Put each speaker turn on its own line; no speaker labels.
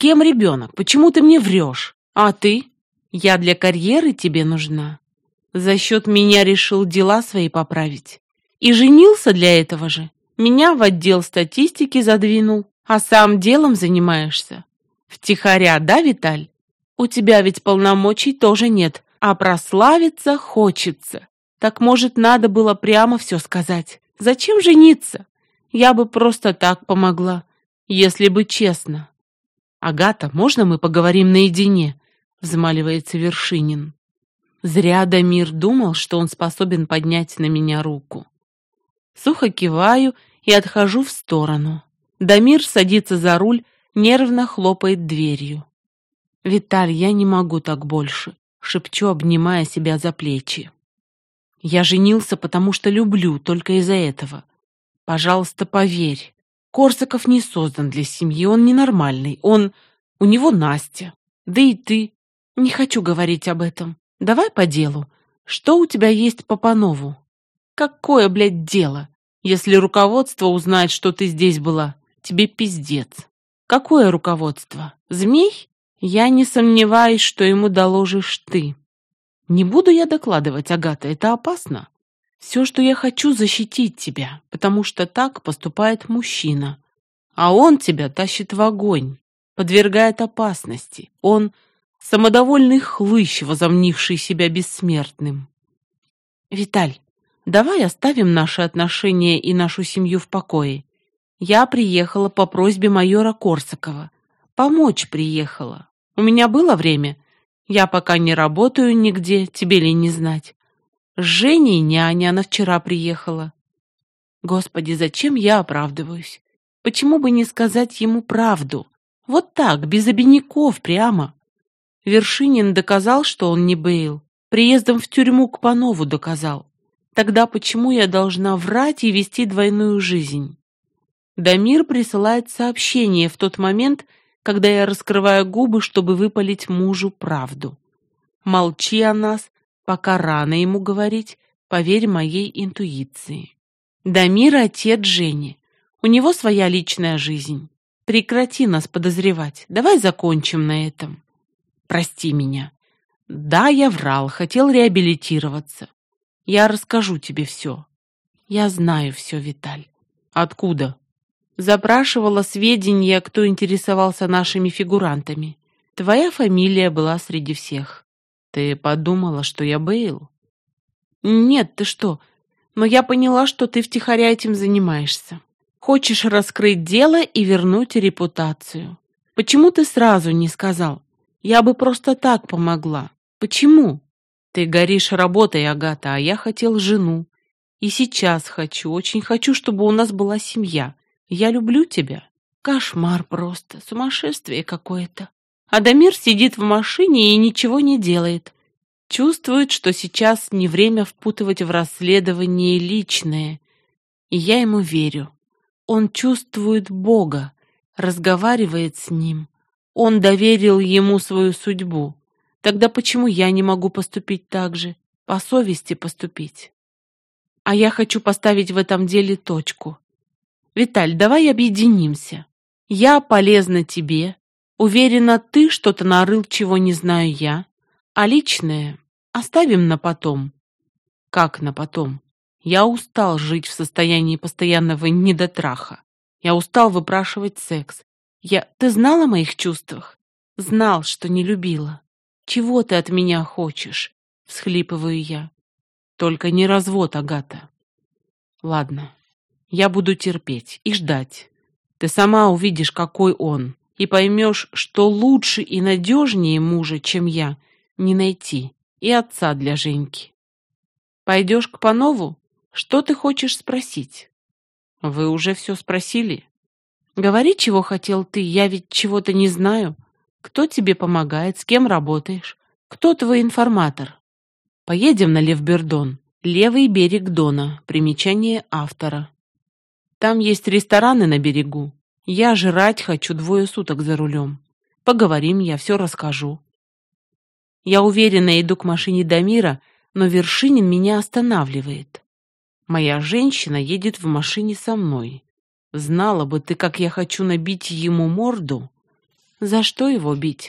кем ребенок? Почему ты мне врешь? А ты? Я для карьеры тебе нужна. За счет меня решил дела свои поправить. И женился для этого же. Меня в отдел статистики задвинул, а сам делом занимаешься. Втихаря, да, Виталь? У тебя ведь полномочий тоже нет, а прославиться хочется. Так, может, надо было прямо все сказать? Зачем жениться? Я бы просто так помогла, если бы честно. «Агата, можно мы поговорим наедине?» — взмаливается Вершинин. Зря Дамир думал, что он способен поднять на меня руку. Сухо киваю и отхожу в сторону. Дамир садится за руль, нервно хлопает дверью. «Виталь, я не могу так больше», — шепчу, обнимая себя за плечи. «Я женился, потому что люблю, только из-за этого. Пожалуйста, поверь. Корсаков не создан для семьи, он ненормальный, у него Настя. Да и ты. Не хочу говорить об этом. Давай по делу. Что у тебя есть по Панову?» «Какое, блядь, дело? Если руководство узнает, что ты здесь была, тебе пиздец». «Какое руководство? Змей? Я не сомневаюсь, что ему доложишь ты». «Не буду я докладывать, Агата, это опасно. Все, что я хочу, защитить тебя, потому что так поступает мужчина. А он тебя тащит в огонь, подвергает опасности. Он самодовольный хлыщ, возомнивший себя бессмертным». «Виталь, давай оставим наши отношения и нашу семью в покое. Я приехала по просьбе майора Корсакова. Помочь приехала. У меня было время. Я пока не работаю нигде, тебе ли не знать. С Женей няня, она вчера приехала». Господи, зачем я оправдываюсь? Почему бы не сказать ему правду? Вот так, без обиняков, прямо. Вершинин доказал, что он не Бейл. Приездом в тюрьму к Панову доказал. Тогда почему я должна врать и вести двойную жизнь? Дамир присылает сообщение в тот момент, когда я раскрываю губы, чтобы выпалить мужу правду. Молчи о нас, пока рано ему говорить, поверь моей интуиции. Дамир — отец Жени. У него своя личная жизнь. Прекрати нас подозревать. Давай закончим на этом. Прости меня. Да, я врал, хотел реабилитироваться. Я расскажу тебе все. Я знаю все, Виталь. Откуда? Запрашивала сведения, кто интересовался нашими фигурантами. Твоя фамилия была среди всех. Ты подумала, что я Бейл? Нет, ты что? Но я поняла, что ты втихаря этим занимаешься. Хочешь раскрыть дело и вернуть репутацию. Почему ты сразу не сказал? Я бы просто так помогла. Почему? Ты горишь работой, Агата, а я хотел жену. И сейчас хочу, очень хочу, чтобы у нас была семья. Я люблю тебя. Кошмар просто, сумасшествие какое-то. Адамир сидит в машине и ничего не делает. Чувствует, что сейчас не время впутывать в расследование личное. И я ему верю. Он чувствует Бога, разговаривает с Ним. Он доверил Ему свою судьбу. Тогда почему я не могу поступить так же? По совести поступить. А я хочу поставить в этом деле точку. Виталь, давай объединимся. Я полезна тебе. Уверена, ты что-то нарыл, чего не знаю я. А личное оставим на потом. Как на потом? Я устал жить в состоянии постоянного недотраха. Я устал выпрашивать секс. Ты знал о моих чувствах? Знал, что не любила. Чего ты от меня хочешь? Всхлипываю я. Только не развод, Агата. Ладно, я буду терпеть и ждать. Ты сама увидишь, какой он, и поймешь, что лучше и надежнее мужа, чем я, не найти, и отца для Женьки. Пойдешь к Панову? Что ты хочешь спросить? Вы уже все спросили? Говори, чего хотел ты, я ведь чего-то не знаю. Кто тебе помогает, с кем работаешь? Кто твой информатор? Поедем на Левбердон, левый берег Дона, примечание автора. Там есть рестораны на берегу. Я жрать хочу 2 суток за рулем. Поговорим, я все расскажу. Я уверенно иду к машине Дамира, но Вершинин меня останавливает. Моя женщина едет в машине со мной. Знала бы ты, как я хочу набить ему морду. За что его бить?